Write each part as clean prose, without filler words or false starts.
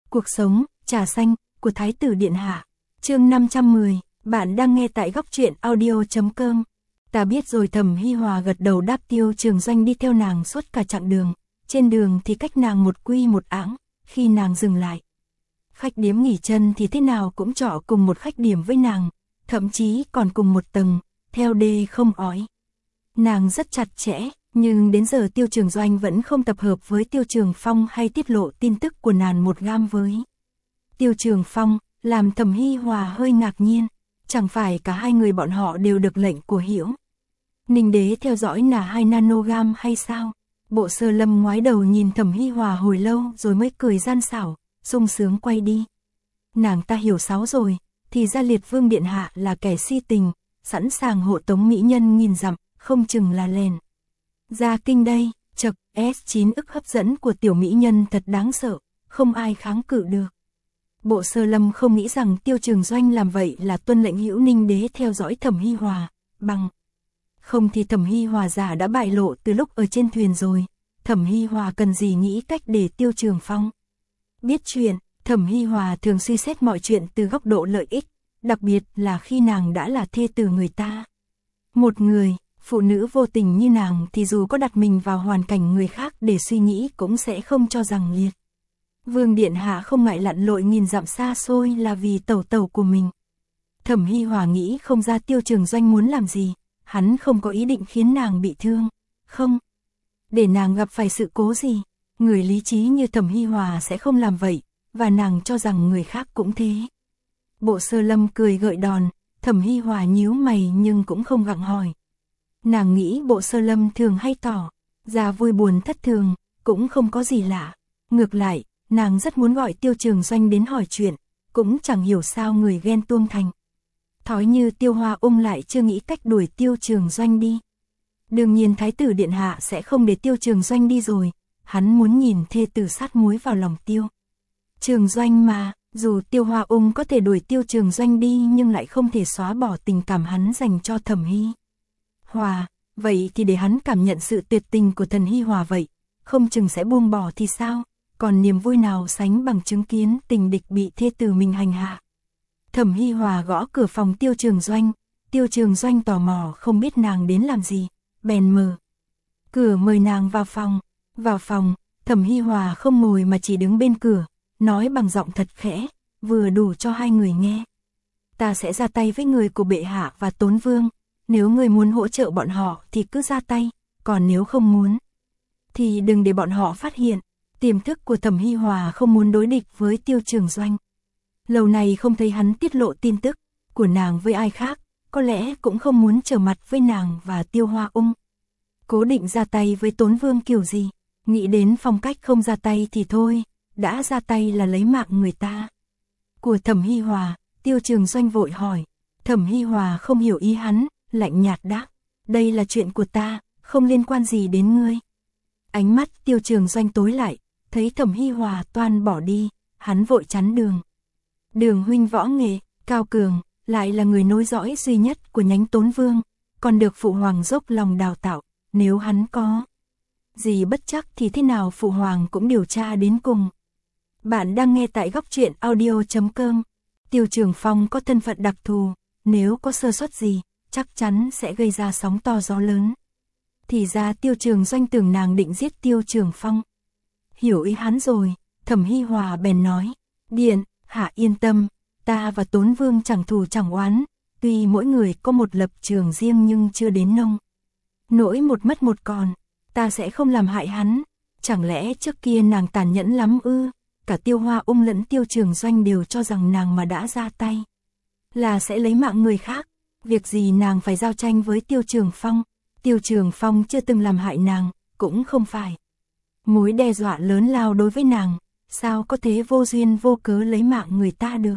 Cuộc sống, trà xanh, của Thái tử Điện Hạ. Chương 510, bạn đang nghe tại góc truyện audio.com. Ta biết rồi. Thẩm Hi Hòa gật đầu đáp. Tiêu Trường Doanh đi theo nàng suốt cả chặng đường. Trên đường thì cách nàng một quy một áng, khi nàng dừng lại. Khách điếm nghỉ chân thì thế nào cũng trọ cùng một khách điểm với nàng, thậm chí còn cùng một tầng, theo đê không ói. Nàng rất chặt chẽ, nhưng đến giờ Tiêu Trường Doanh vẫn không tập hợp với Tiêu Trường Phong hay tiết lộ tin tức của nàng một gam với Tiêu Trường Phong, làm Thẩm Hi Hòa hơi ngạc nhiên. Chẳng phải cả hai người bọn họ đều được lệnh của Hiểu Ninh Đế theo dõi là 2 nanogam hay sao? Bộ Sơ Lâm ngoái đầu nhìn Thẩm Hi Hòa hồi lâu rồi mới cười gian xảo, sung sướng quay đi. Nàng ta hiểu sáu rồi, thì ra Liệt Vương Điện Hạ là kẻ si tình, sẵn sàng hộ tống mỹ nhân nghìn dặm, không chừng là lèn ra kinh đây. Chậc, S9 ức hấp dẫn của tiểu mỹ nhân thật đáng sợ, không ai kháng cự được. Bộ Sơ Lâm không nghĩ rằng Tiêu Trường Doanh làm vậy là tuân lệnh Hữu Ninh Đế theo dõi Thẩm Hi Hòa, bằng không thì Thẩm Hi Hòa giả đã bại lộ từ lúc ở trên thuyền rồi. Thẩm Hi Hòa cần gì nghĩ cách để Tiêu Trường Phong biết chuyện. Thẩm Hi Hòa thường suy xét mọi chuyện từ góc độ lợi ích, đặc biệt là khi nàng đã là thê tử người ta. Một người phụ nữ vô tình như nàng thì dù có đặt mình vào hoàn cảnh người khác để suy nghĩ cũng sẽ không cho rằng Liệt Vương Điện Hạ không ngại lặn lội nghìn dặm xa xôi là vì tẩu tẩu của mình. Thẩm Hi Hòa nghĩ không ra Tiêu Trường Doanh muốn làm gì, hắn không có ý định khiến nàng bị thương, không để nàng gặp phải sự cố gì. Người lý trí như Thẩm Hi Hòa sẽ không làm vậy, và nàng cho rằng người khác cũng thế. Bộ Sơ Lâm cười gợi đòn, Thẩm Hi Hòa nhíu mày nhưng cũng không gặng hỏi. Nàng nghĩ Bộ Sơ Lâm thường hay tỏ ra vui buồn thất thường, cũng không có gì lạ. Ngược lại, nàng rất muốn gọi Tiêu Trường Doanh đến hỏi chuyện, cũng chẳng hiểu sao người ghen tuông thành thói như Tiêu Hoa Ung lại chưa nghĩ cách đuổi Tiêu Trường Doanh đi. Đương nhiên Thái tử Điện Hạ sẽ không để Tiêu Trường Doanh đi rồi, hắn muốn nhìn thê tử sát muối vào lòng Tiêu Trường Doanh mà. Dù Tiêu Hoa Ung có thể đuổi Tiêu Trường Doanh đi nhưng lại không thể xóa bỏ tình cảm hắn dành cho Thẩm Hi Hòa, vậy thì để hắn cảm nhận sự tuyệt tình của Thần Hi Hòa vậy, không chừng sẽ buông bỏ thì sao, còn niềm vui nào sánh bằng chứng kiến tình địch bị thê tử mình hành hạ. Thẩm Hi Hòa gõ cửa phòng Tiêu Trường Doanh, Tiêu Trường Doanh tò mò không biết nàng đến làm gì, bèn mở cửa mời nàng vào phòng. Vào phòng, Thẩm Hi Hòa không ngồi mà chỉ đứng bên cửa, nói bằng giọng thật khẽ, vừa đủ cho hai người nghe. Ta sẽ ra tay với người của bệ hạ và Tốn Vương, nếu người muốn hỗ trợ bọn họ thì cứ ra tay, còn nếu không muốn thì đừng để bọn họ phát hiện. Tiềm thức của Thẩm Hi Hòa không muốn đối địch với Tiêu Trường Doanh. Lâu này không thấy hắn tiết lộ tin tức của nàng với ai khác, có lẽ cũng không muốn trở mặt với nàng và Tiêu Hoa Ung. Cố định ra tay với Tốn Vương kiểu gì, nghĩ đến phong cách không ra tay thì thôi, đã ra tay là lấy mạng người ta. Của Thẩm Hi Hòa, Tiêu Trường Doanh vội hỏi. Thẩm Hi Hòa không hiểu ý hắn, lạnh nhạt đáp, đây là chuyện của ta, không liên quan gì đến ngươi. Ánh mắt Tiêu Trường Doanh tối lại, thấy Thẩm Hi Hòa toan bỏ đi, hắn vội chắn đường. Đường huynh võ nghệ cao cường, lại là người nối dõi duy nhất của nhánh Tốn Vương, còn được phụ hoàng dốc lòng đào tạo, nếu hắn có gì bất chắc thì thế nào phụ hoàng cũng điều tra đến cùng. Bạn đang nghe tại góc truyện audio.com. Tiêu Trường Phong có thân phận đặc thù, nếu có sơ suất gì, chắc chắn sẽ gây ra sóng to gió lớn. Thì ra Tiêu Trường Doanh tưởng nàng định giết Tiêu Trường Phong. Hiểu ý hắn rồi, Thẩm Hi Hòa bèn nói, Điện Hạ yên tâm, ta và Tốn Vương chẳng thù chẳng oán, tuy mỗi người có một lập trường riêng nhưng chưa đến nông nỗi một mất một còn, ta sẽ không làm hại hắn. Chẳng lẽ trước kia nàng tàn nhẫn lắm ư? Cả Tiêu Hoa Ung lẫn Tiêu Trường Doanh đều cho rằng nàng mà đã ra tay là sẽ lấy mạng người khác. Việc gì nàng phải giao tranh với Tiêu Trường Phong? Tiêu Trường Phong chưa từng làm hại nàng, cũng không phải mối đe dọa lớn lao đối với nàng, sao có thể vô duyên vô cớ lấy mạng người ta được?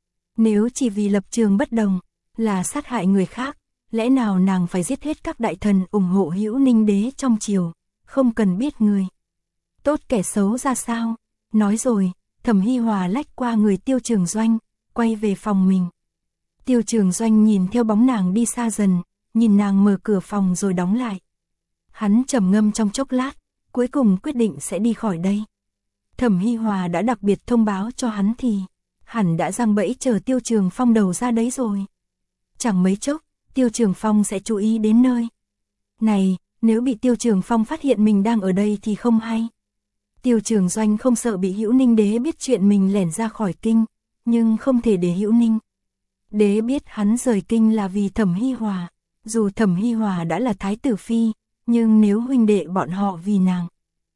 Nếu chỉ vì lập trường bất đồng là sát hại người khác, lẽ nào nàng phải giết hết các đại thần ủng hộ Hữu Ninh Đế trong triều, không cần biết người tốt kẻ xấu ra sao? Nói rồi, Thẩm Hi Hòa lách qua người Tiêu Trường Doanh, quay về phòng mình. Tiêu Trường Doanh nhìn theo bóng nàng đi xa dần, nhìn nàng mở cửa phòng rồi đóng lại. Hắn trầm ngâm trong chốc lát, cuối cùng quyết định sẽ đi khỏi đây. Thẩm Hi Hòa đã đặc biệt thông báo cho hắn thì hẳn đã giăng bẫy chờ Tiêu Trường Phong đầu ra đấy rồi. Chẳng mấy chốc, Tiêu Trường Phong sẽ chú ý đến nơi này, nếu bị Tiêu Trường Phong phát hiện mình đang ở đây thì không hay. Tiêu Trường Doanh không sợ bị Hữu Ninh Đế biết chuyện mình lẻn ra khỏi kinh, nhưng không thể để Hữu Ninh Đế biết hắn rời kinh là vì Thẩm Hi Hòa. Dù Thẩm Hi Hòa đã là thái tử phi, nhưng nếu huynh đệ bọn họ vì nàng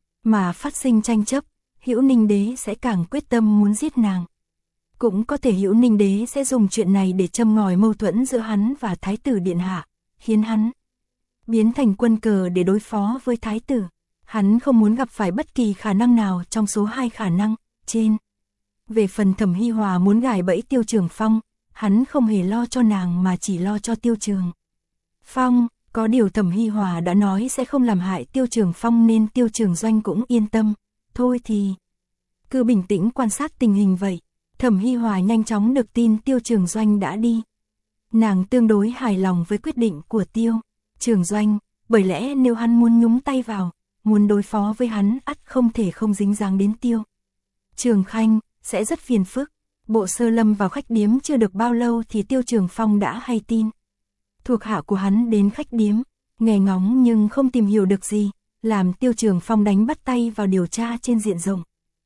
mà phát sinh tranh chấp, Hữu Ninh Đế sẽ càng quyết tâm muốn giết nàng. Cũng có thể Hữu Ninh Đế sẽ dùng chuyện này để châm ngòi mâu thuẫn giữa hắn và thái tử điện hạ, khiến hắn biến thành quân cờ để đối phó với thái tử. Hắn không muốn gặp phải bất kỳ khả năng nào trong số 2 khả năng trên. Về phần Thẩm Hi Hòa muốn gài bẫy Tiêu Trường Phong, hắn không hề lo cho nàng mà chỉ lo cho Tiêu Trường Phong. Có điều Thẩm Hi Hòa đã nói sẽ không làm hại Tiêu Trường Phong nên Tiêu Trường Doanh cũng yên tâm. Thôi thì cứ bình tĩnh quan sát tình hình vậy. Thẩm Hi Hòa nhanh chóng được tin Tiêu Trường Doanh đã đi. Nàng tương đối hài lòng với quyết định của Tiêu Trường Doanh, bởi lẽ nếu hắn muốn nhúng tay vào, muốn đối phó với hắn ắt không thể không dính dáng đến Tiêu Trường Khanh, sẽ rất phiền phức. Bộ Sơ Lâm vào khách điếm chưa được bao lâu thì Tiêu Trường Phong đã hay tin. Thuộc hạ của hắn đến khách điếm, nghe ngóng nhưng không tìm hiểu được gì, làm Tiêu Trường Phong đánh bắt tay vào điều tra trên diện rộng.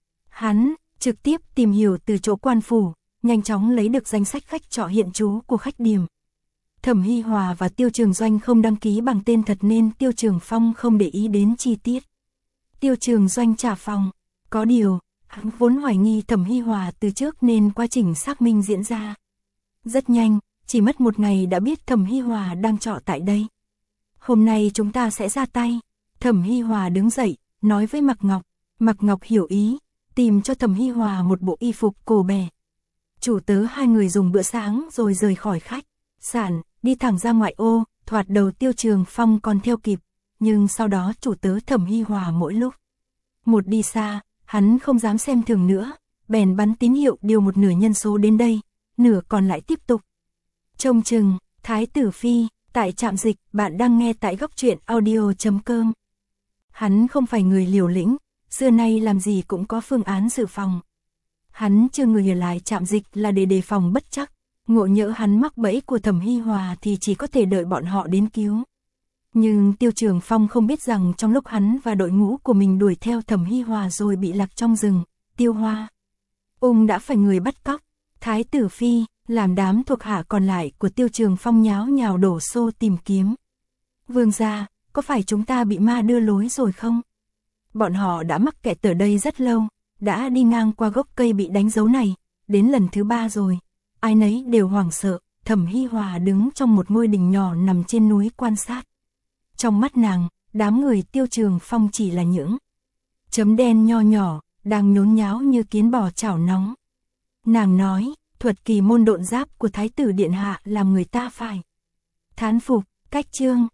Hắn trực tiếp tìm hiểu từ chỗ quan phủ, nhanh chóng lấy được danh sách khách trọ hiện trú của khách điếm. Thẩm Hi Hòa và Tiêu Trường Doanh không đăng ký bằng tên thật nên Tiêu Trường Phong không để ý đến chi tiết. Tiêu Trường Doanh trả phòng, có điều, hắn vốn hoài nghi Thẩm Hi Hòa từ trước nên quá trình xác minh diễn ra rất nhanh, chỉ mất 1 ngày đã biết Thẩm Hi Hòa đang trọ tại đây. Hôm nay chúng ta sẽ ra tay. Thẩm Hi Hòa đứng dậy, nói với Mạc Ngọc. Mạc Ngọc hiểu ý, tìm cho Thẩm Hi Hòa một bộ y phục cổ bè. Chủ tớ 2 người dùng bữa sáng rồi rời khỏi khách sạn, đi thẳng ra ngoại ô. Thoạt đầu Tiêu Trường Phong còn theo kịp, nhưng sau đó chủ tớ Thẩm Hi Hòa mỗi lúc một đi xa, hắn không dám xem thường nữa, bèn bắn tín hiệu điều 1/2 nhân số đến đây, nửa còn lại tiếp tục trông chừng. Thái tử phi, tại trạm dịch. Bạn đang nghe tại góc truyện audio.com. Hắn không phải người liều lĩnh, xưa nay làm gì cũng có phương án dự phòng. Hắn chưa người ở lại trạm dịch là để đề phòng bất chắc, ngộ nhỡ hắn mắc bẫy của Thẩm Hi Hòa thì chỉ có thể đợi bọn họ đến cứu. Nhưng Tiêu Trường Phong không biết rằng trong lúc hắn và đội ngũ của mình đuổi theo Thẩm Hi Hòa rồi bị lạc trong rừng, Tiêu Hoa đã phải người bắt cóc thái tử phi, làm đám thuộc hạ còn lại của Tiêu Trường Phong nháo nhào đổ xô tìm kiếm. Vương gia, có phải chúng ta bị ma đưa lối rồi không? Bọn họ đã mắc kẹt ở đây rất lâu, đã đi ngang qua gốc cây bị đánh dấu này, đến lần thứ 3 rồi. Ai nấy đều hoảng sợ. Thẩm Hi Hòa đứng trong một ngôi đình nhỏ nằm trên núi quan sát. Trong mắt nàng, đám người Tiêu Trường Phong chỉ là những chấm đen nho nhỏ, đang nhốn nháo như kiến bò chảo nóng. Nàng nói, thuật kỳ môn độn giáp của Thái tử Điện Hạ làm người ta phải thán phục. Cách chương